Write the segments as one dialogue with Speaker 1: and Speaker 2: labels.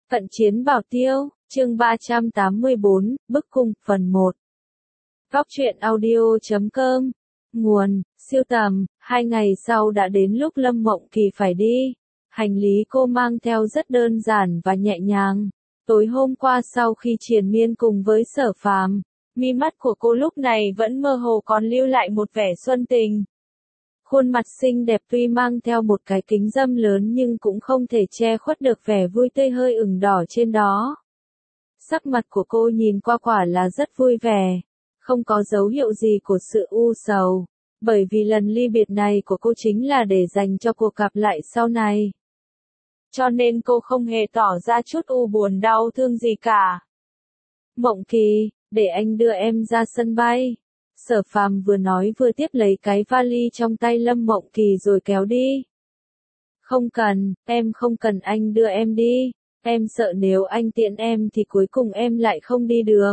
Speaker 1: Cận chiến bảo tiêu, chương 384, bức cung, phần 1. Góc truyện audio.com. Nguồn, siêu tầm. 2 ngày sau đã đến lúc Lâm Mộng Kỳ phải đi. Hành lý cô mang theo rất đơn giản và nhẹ nhàng. Tối hôm qua sau khi triền miên cùng với Sở Phàm, mi mắt của cô lúc này vẫn mơ hồ còn lưu lại một vẻ xuân tình. Khuôn mặt xinh đẹp tuy mang theo một cái kính râm lớn nhưng cũng không thể che khuất được vẻ vui tươi hơi ửng đỏ trên đó. Sắc mặt của cô nhìn qua quả là rất vui vẻ, không có dấu hiệu gì của sự u sầu, bởi vì lần ly biệt này của cô chính là để dành cho cuộc gặp lại sau này. Cho nên cô không hề tỏ ra chút u buồn đau thương gì cả. Mộng Kỳ, để anh đưa em ra sân bay. Sở Phàm vừa nói vừa tiếp lấy cái vali trong tay Lâm Mộng Kỳ rồi kéo đi. Không cần, em không cần anh đưa em đi, em sợ nếu anh tiễn em thì cuối cùng em lại không đi được.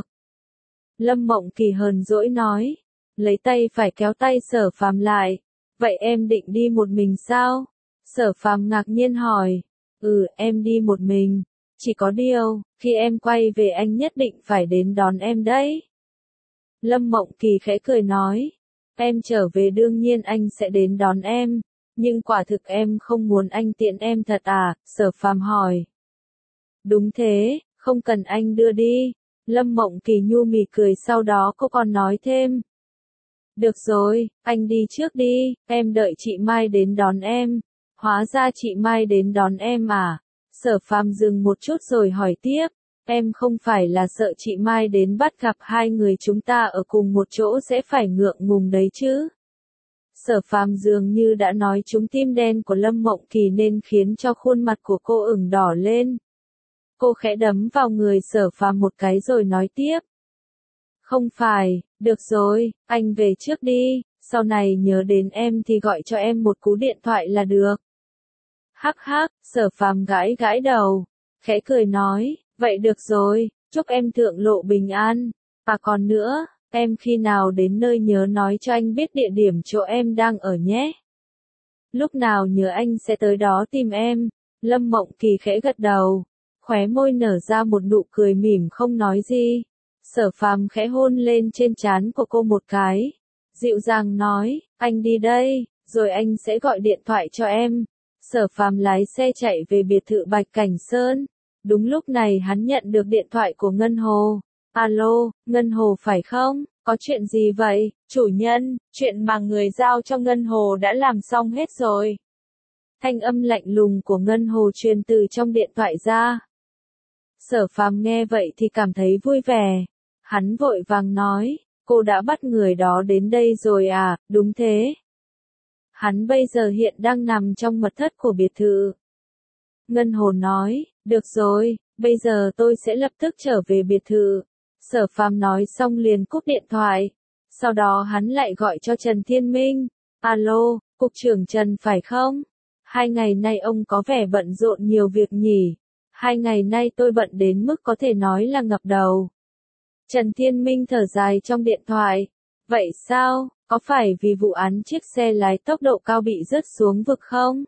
Speaker 1: Lâm Mộng Kỳ hờn dỗi nói, lấy tay phải kéo tay Sở Phàm lại. Vậy em định đi một mình sao? Sở Phàm ngạc nhiên hỏi. Em đi một mình, chỉ có điều, khi em quay về anh nhất định phải đến đón em đấy. Lâm Mộng Kỳ khẽ cười nói, em trở về đương nhiên anh sẽ đến đón em, nhưng quả thực em không muốn anh tiễn em thật à? Sở Phàm hỏi. Đúng thế, không cần anh đưa đi. Lâm Mộng Kỳ nhu mì cười, sau đó cô còn nói thêm. Được rồi, anh đi trước đi, em đợi chị Mai đến đón em. Hóa ra chị Mai đến đón em à? Sở Phàm dừng một chút rồi hỏi tiếp. Em không phải là sợ chị Mai đến bắt gặp hai người chúng ta ở cùng một chỗ sẽ phải ngượng ngùng đấy chứ? Sở Phàm dường như đã nói trúng tim đen của Lâm Mộng Kỳ nên khiến cho khuôn mặt của cô ửng đỏ lên. Cô khẽ đấm vào người Sở Phàm một cái rồi nói tiếp. Không phải, được rồi, anh về trước đi, sau này nhớ đến em thì gọi cho em một cú điện thoại là được. Hắc hắc, Sở Phàm gãi gãi đầu, khẽ cười nói. Vậy được rồi, chúc em thượng lộ bình an. À còn nữa, em khi nào đến nơi nhớ nói cho anh biết địa điểm chỗ em đang ở nhé. Lúc nào nhớ anh sẽ tới đó tìm em. Lâm Mộng Kỳ khẽ gật đầu, khóe môi nở ra một nụ cười mỉm không nói gì. Sở Phàm khẽ hôn lên trên trán của cô một cái, dịu dàng nói, anh đi đây, rồi anh sẽ gọi điện thoại cho em. Sở Phàm lái xe chạy về biệt thự Bạch Cảnh Sơn. Đúng lúc này hắn nhận được điện thoại của Ngân Hồ. Alo, Ngân Hồ phải không? Có chuyện gì vậy? Chủ nhân, chuyện mà người giao cho Ngân Hồ đã làm xong hết rồi. Thanh âm lạnh lùng của Ngân Hồ truyền từ trong điện thoại ra. Sở Phàm nghe vậy thì cảm thấy vui vẻ. Hắn vội vàng nói, cô đã bắt người đó đến đây rồi à? Đúng thế. Hắn bây giờ hiện đang nằm trong mật thất của biệt thự. Ngân Hồ nói, được rồi, bây giờ tôi sẽ lập tức trở về biệt thự. Sở Phàm nói xong liền cúp điện thoại. Sau đó hắn lại gọi cho Trần Thiên Minh. Alo, Cục trưởng Trần phải không? 2 ngày nay ông có vẻ bận rộn nhiều việc nhỉ? 2 ngày nay tôi bận đến mức có thể nói là ngập đầu. Trần Thiên Minh thở dài trong điện thoại. Vậy sao, có phải vì vụ án chiếc xe lái tốc độ cao bị rớt xuống vực không?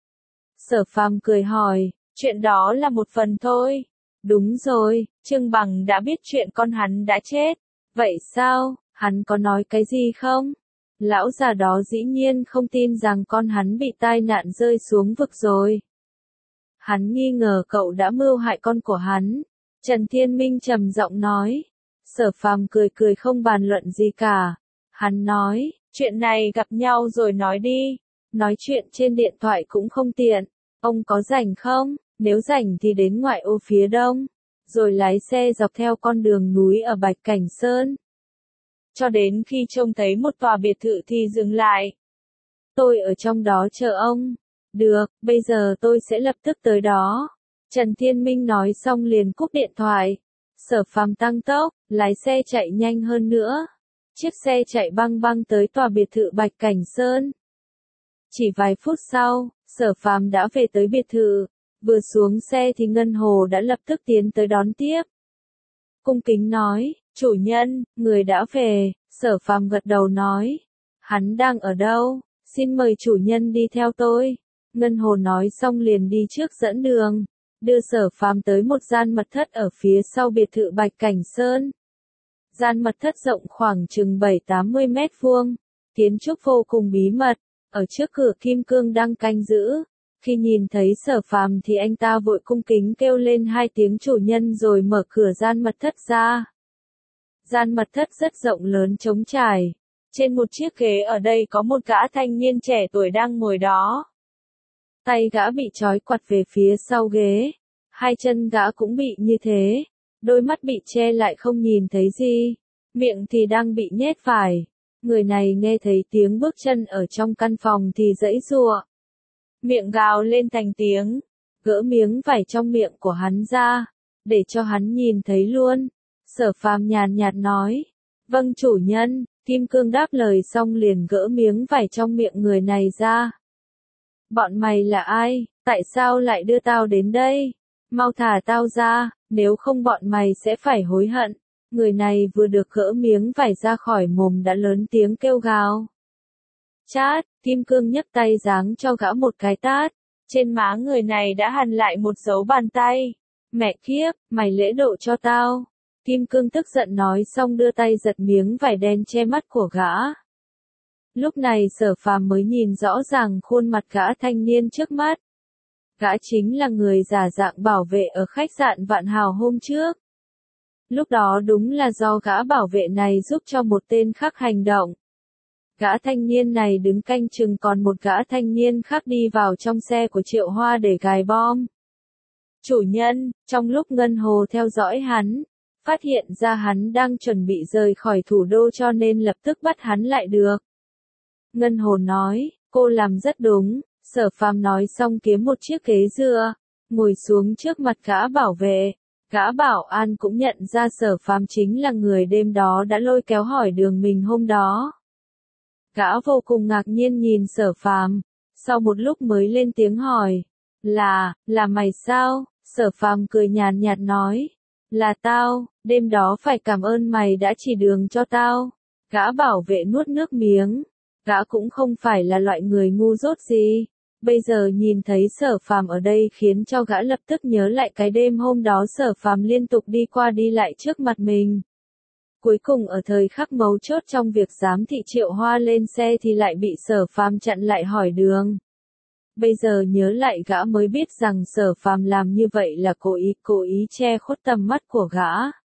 Speaker 1: Sở Phàm cười hỏi, chuyện đó là một phần thôi. Đúng rồi, Trương Bằng đã biết chuyện con hắn đã chết. Vậy sao, hắn có nói cái gì không? Lão già đó dĩ nhiên không tin rằng con hắn bị tai nạn rơi xuống vực rồi. Hắn nghi ngờ cậu đã mưu hại con của hắn. Trần Thiên Minh trầm giọng nói. Sở Phàm cười cười không bàn luận gì cả. Hắn nói, chuyện này gặp nhau rồi nói đi. Nói chuyện trên điện thoại cũng không tiện. Ông có rảnh không? Nếu rảnh thì đến ngoại ô phía đông, rồi lái xe dọc theo con đường núi ở Bạch Cảnh Sơn. Cho đến khi trông thấy một tòa biệt thự thì dừng lại. Tôi ở trong đó chờ ông. Được, bây giờ tôi sẽ lập tức tới đó. Trần Thiên Minh nói xong liền cúp điện thoại. Sở Phàm tăng tốc, lái xe chạy nhanh hơn nữa. Chiếc xe chạy băng băng tới tòa biệt thự Bạch Cảnh Sơn. Chỉ vài phút sau, Sở Phàm đã về tới biệt thự. Vừa xuống xe thì Ngân Hồ đã lập tức tiến tới đón tiếp. Cung kính nói, chủ nhân, người đã về. Sở Phàm gật đầu nói, hắn đang ở đâu? Xin mời chủ nhân đi theo tôi. Ngân Hồ nói xong liền đi trước dẫn đường. đưa Sở Phàm tới một gian mật thất ở phía sau biệt thự Bạch Cảnh Sơn. Gian mật thất rộng khoảng chừng 7-80 mét vuông, kiến trúc vô cùng bí mật, ở trước cửa kim cương đang canh giữ. Khi nhìn thấy Sở Phàm thì anh ta vội cung kính kêu lên 2 tiếng chủ nhân rồi mở cửa gian mật thất ra. Gian mật thất rất rộng lớn trống trải. Trên một chiếc ghế ở đây có một gã thanh niên trẻ tuổi đang ngồi đó. Tay gã bị trói quặt về phía sau ghế. 2 chân gã cũng bị như thế. Đôi mắt bị che lại không nhìn thấy gì. Miệng thì đang bị nhét vải. Người này nghe thấy tiếng bước chân ở trong căn phòng thì giãy giụa. Miệng gào lên thành tiếng. Gỡ miếng vải trong miệng của hắn ra. Để cho hắn nhìn thấy luôn. Sở Phàm nhàn nhạt nói. Vâng chủ nhân. Kim cương đáp lời xong liền gỡ miếng vải trong miệng người này ra. Bọn mày là ai? Tại sao lại đưa tao đến đây? Mau thả tao ra, nếu không bọn mày sẽ phải hối hận. Người này vừa được gỡ miếng vải ra khỏi mồm đã lớn tiếng kêu gào. Chát, Kim Cương nhấc tay giáng cho gã một cái tát. Trên má người này đã hằn lại một dấu bàn tay. Mẹ kiếp, mày lễ độ cho tao. Kim Cương tức giận nói xong đưa tay giật miếng vải đen che mắt của gã. Lúc này Sở Phàm mới nhìn rõ ràng khuôn mặt gã thanh niên trước mắt. Gã chính là người giả dạng bảo vệ ở khách sạn Vạn Hào hôm trước. Lúc đó đúng là do gã bảo vệ này giúp cho một tên khác hành động. Gã thanh niên này đứng canh chừng còn một gã thanh niên khác đi vào trong xe của Triệu Hoa để gài bom. Chủ nhân, trong lúc Ngân Hồ theo dõi hắn, phát hiện ra hắn đang chuẩn bị rời khỏi thủ đô cho nên lập tức bắt hắn lại được. Ngân Hồ nói, cô làm rất đúng. Sở Phàm nói xong kiếm một chiếc ghế dựa, ngồi xuống trước mặt gã bảo vệ. Gã bảo an cũng nhận ra Sở Phàm chính là người đêm đó đã lôi kéo hỏi đường mình hôm đó. Gã vô cùng ngạc nhiên nhìn Sở Phàm, sau một lúc mới lên tiếng hỏi, là mày sao? Sở Phàm cười nhàn nhạt nói, là tao, đêm đó phải cảm ơn mày đã chỉ đường cho tao. Gã bảo vệ nuốt nước miếng, gã cũng không phải là loại người ngu dốt gì. Bây giờ nhìn thấy Sở Phàm ở đây khiến cho gã lập tức nhớ lại cái đêm hôm đó Sở Phàm liên tục đi qua đi lại trước mặt mình. Cuối cùng ở thời khắc mấu chốt trong việc giám thị Triệu Hoa lên xe thì lại bị Sở Phàm chặn lại hỏi đường. Bây giờ nhớ lại gã mới biết rằng Sở Phàm làm như vậy là cố ý che khuất tầm mắt của gã.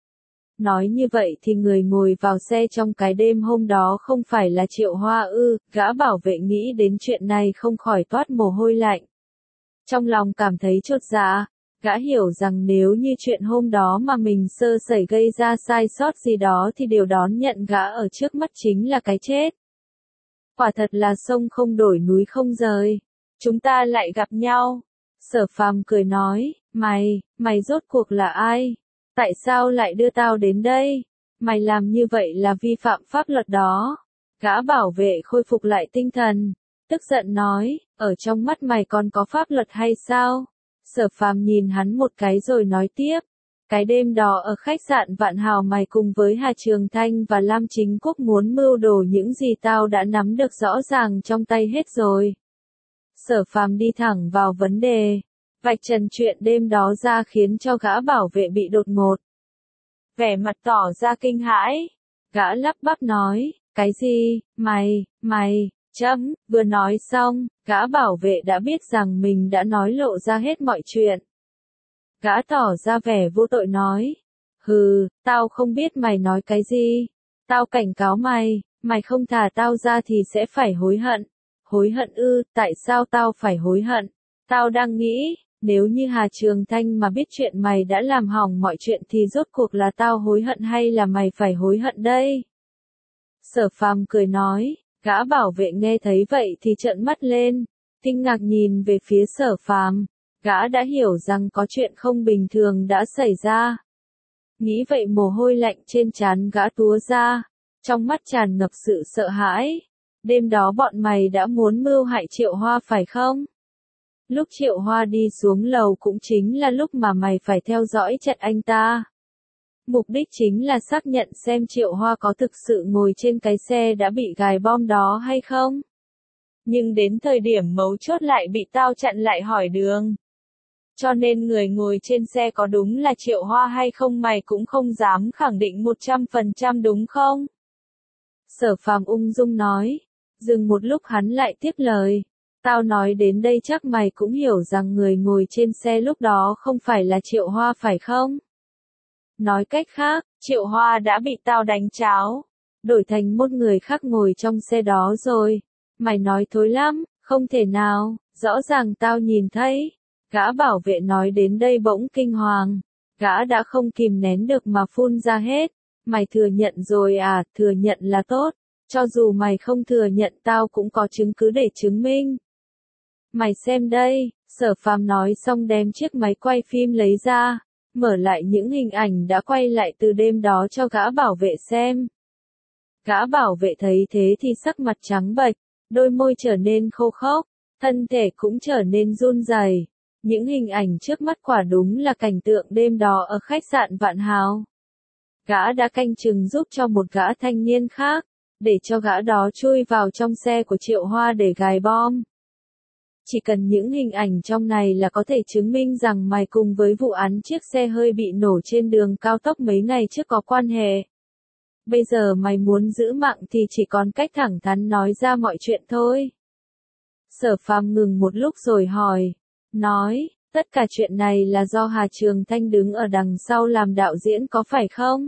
Speaker 1: Nói như vậy thì người ngồi vào xe trong cái đêm hôm đó không phải là Triệu Hoa ư? Gã bảo vệ nghĩ đến chuyện này không khỏi toát mồ hôi lạnh. Trong lòng cảm thấy chột dạ, gã hiểu rằng nếu như chuyện hôm đó mà mình sơ sẩy gây ra sai sót gì đó thì điều đón nhận gã ở trước mắt chính là cái chết. Quả thật là sông không đổi núi không rời. Chúng ta lại gặp nhau. Sở Phàm cười nói, mày rốt cuộc là ai? Tại sao lại đưa tao đến đây? Mày làm như vậy là vi phạm pháp luật đó. Gã bảo vệ khôi phục lại tinh thần, tức giận nói, ở trong mắt mày còn có pháp luật hay sao? Sở Phàm nhìn hắn một cái rồi nói tiếp, cái đêm đó ở khách sạn Vạn Hào mày cùng với Hà Trường Thanh và Lam Chính Quốc muốn mưu đồ những gì tao đã nắm được rõ ràng trong tay hết rồi. Sở Phàm đi thẳng vào vấn đề. Vạch trần chuyện đêm đó ra khiến cho gã bảo vệ bị đột ngột. Vẻ mặt tỏ ra kinh hãi. Gã lắp bắp nói, cái gì, mày, vừa nói xong, gã bảo vệ đã biết rằng mình đã nói lộ ra hết mọi chuyện. Gã tỏ ra vẻ vô tội nói, tao không biết mày nói cái gì. Tao cảnh cáo mày không thả tao ra thì sẽ phải hối hận. Hối hận ư? Tại sao tao phải hối hận? Tao đang nghĩ, nếu như Hà Trường Thanh mà biết chuyện mày đã làm hỏng mọi chuyện thì rốt cuộc là tao hối hận hay là mày phải hối hận đây? Sở Phàm cười nói, gã bảo vệ nghe thấy vậy thì trợn mắt lên, kinh ngạc nhìn về phía Sở Phàm. Gã đã hiểu rằng có chuyện không bình thường đã xảy ra. Nghĩ vậy mồ hôi lạnh trên trán gã túa ra, trong mắt tràn ngập sự sợ hãi. Đêm đó bọn mày đã muốn mưu hại Triệu Hoa phải không? Lúc Triệu Hoa đi xuống lầu cũng chính là lúc mà mày phải theo dõi chặt anh ta. Mục đích chính là xác nhận xem Triệu Hoa có thực sự ngồi trên cái xe đã bị gài bom đó hay không. Nhưng đến thời điểm mấu chốt lại bị tao chặn lại hỏi đường. cho nên người ngồi trên xe có đúng là Triệu Hoa hay không mày cũng không dám khẳng định 100% đúng không? Sở Phàm ung dung nói. Dừng một lúc hắn lại tiếp lời. Tao nói đến đây chắc mày cũng hiểu rằng người ngồi trên xe lúc đó không phải là Triệu Hoa phải không? Nói cách khác, Triệu Hoa đã bị tao đánh cháo, đổi thành một người khác ngồi trong xe đó rồi. Mày nói thối lắm, không thể nào, rõ ràng tao nhìn thấy. Gã bảo vệ nói đến đây bỗng kinh hoàng. Gã đã không kìm nén được mà phun ra hết. Mày thừa nhận rồi à, thừa nhận là tốt. Cho dù mày không thừa nhận tao cũng có chứng cứ để chứng minh. Mày xem đây, Sở Phàm nói xong đem chiếc máy quay phim lấy ra, mở lại những hình ảnh đã quay lại từ đêm đó cho gã bảo vệ xem. Gã bảo vệ thấy thế thì sắc mặt trắng bệch, đôi môi trở nên khô khốc, thân thể cũng trở nên run rẩy. Những hình ảnh trước mắt quả đúng là cảnh tượng đêm đó ở khách sạn Vạn Hào. Gã đã canh chừng giúp cho một gã thanh niên khác, để cho gã đó chui vào trong xe của Triệu Hoa để gài bom. Chỉ cần những hình ảnh trong này là có thể chứng minh rằng mày cùng với vụ án chiếc xe hơi bị nổ trên đường cao tốc mấy ngày trước có quan hệ. Bây giờ mày muốn giữ mạng thì chỉ còn cách thẳng thắn nói ra mọi chuyện thôi. Sở Phàm ngừng một lúc rồi hỏi. Nói, tất cả chuyện này là do Hà Trường Thanh đứng ở đằng sau làm đạo diễn có phải không?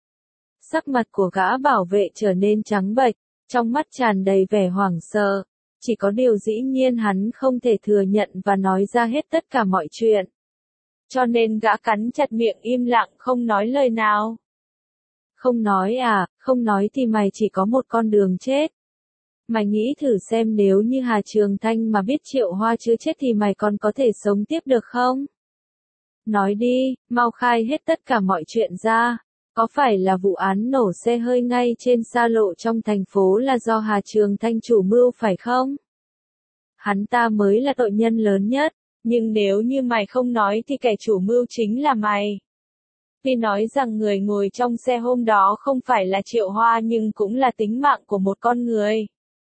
Speaker 1: Sắc mặt của gã bảo vệ trở nên trắng bệch, trong mắt tràn đầy vẻ hoảng sợ. Chỉ có điều dĩ nhiên hắn không thể thừa nhận và nói ra hết tất cả mọi chuyện. Cho nên gã cắn chặt miệng im lặng không nói lời nào. Không nói à, không nói thì mày chỉ có một con đường chết. Mày nghĩ thử xem nếu như Hà Trường Thanh mà biết Triệu Hoa chưa chết thì mày còn có thể sống tiếp được không? Nói đi, mau khai hết tất cả mọi chuyện ra. Có phải là vụ án nổ xe hơi ngay trên xa lộ trong thành phố là do Hà Trường Thanh chủ mưu phải không? Hắn ta mới là tội nhân lớn nhất, nhưng nếu như mày không nói thì kẻ chủ mưu chính là mày. Tuy nói rằng người ngồi trong xe hôm đó không phải là Triệu Hoa nhưng cũng là tính mạng của một con người.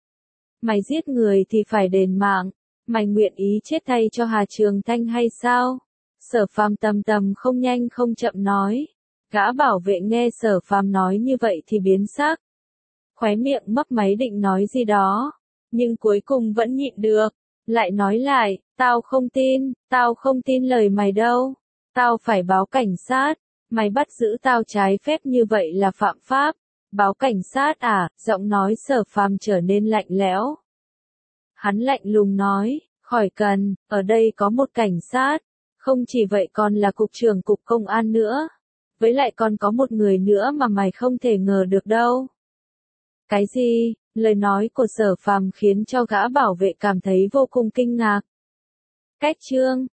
Speaker 1: Mày giết người thì phải đền mạng, mày nguyện ý chết thay cho Hà Trường Thanh hay sao? Sở Phàm tầm không nhanh không chậm nói. Gã bảo vệ nghe Sở Phàm nói như vậy thì biến sắc. Khóe miệng mấp máy định nói gì đó, nhưng cuối cùng vẫn nhịn được, lại nói lại, tao không tin lời mày đâu, tao phải báo cảnh sát, mày bắt giữ tao trái phép như vậy là phạm pháp, báo cảnh sát à, giọng nói Sở Phàm trở nên lạnh lẽo. Hắn lạnh lùng nói, khỏi cần, ở đây có một cảnh sát, không chỉ vậy còn là cục trưởng cục công an nữa. Với lại còn có một người nữa mà mày không thể ngờ được đâu. Cái gì? Lời nói của Sở Phàm khiến cho gã bảo vệ cảm thấy vô cùng kinh ngạc. Cách chương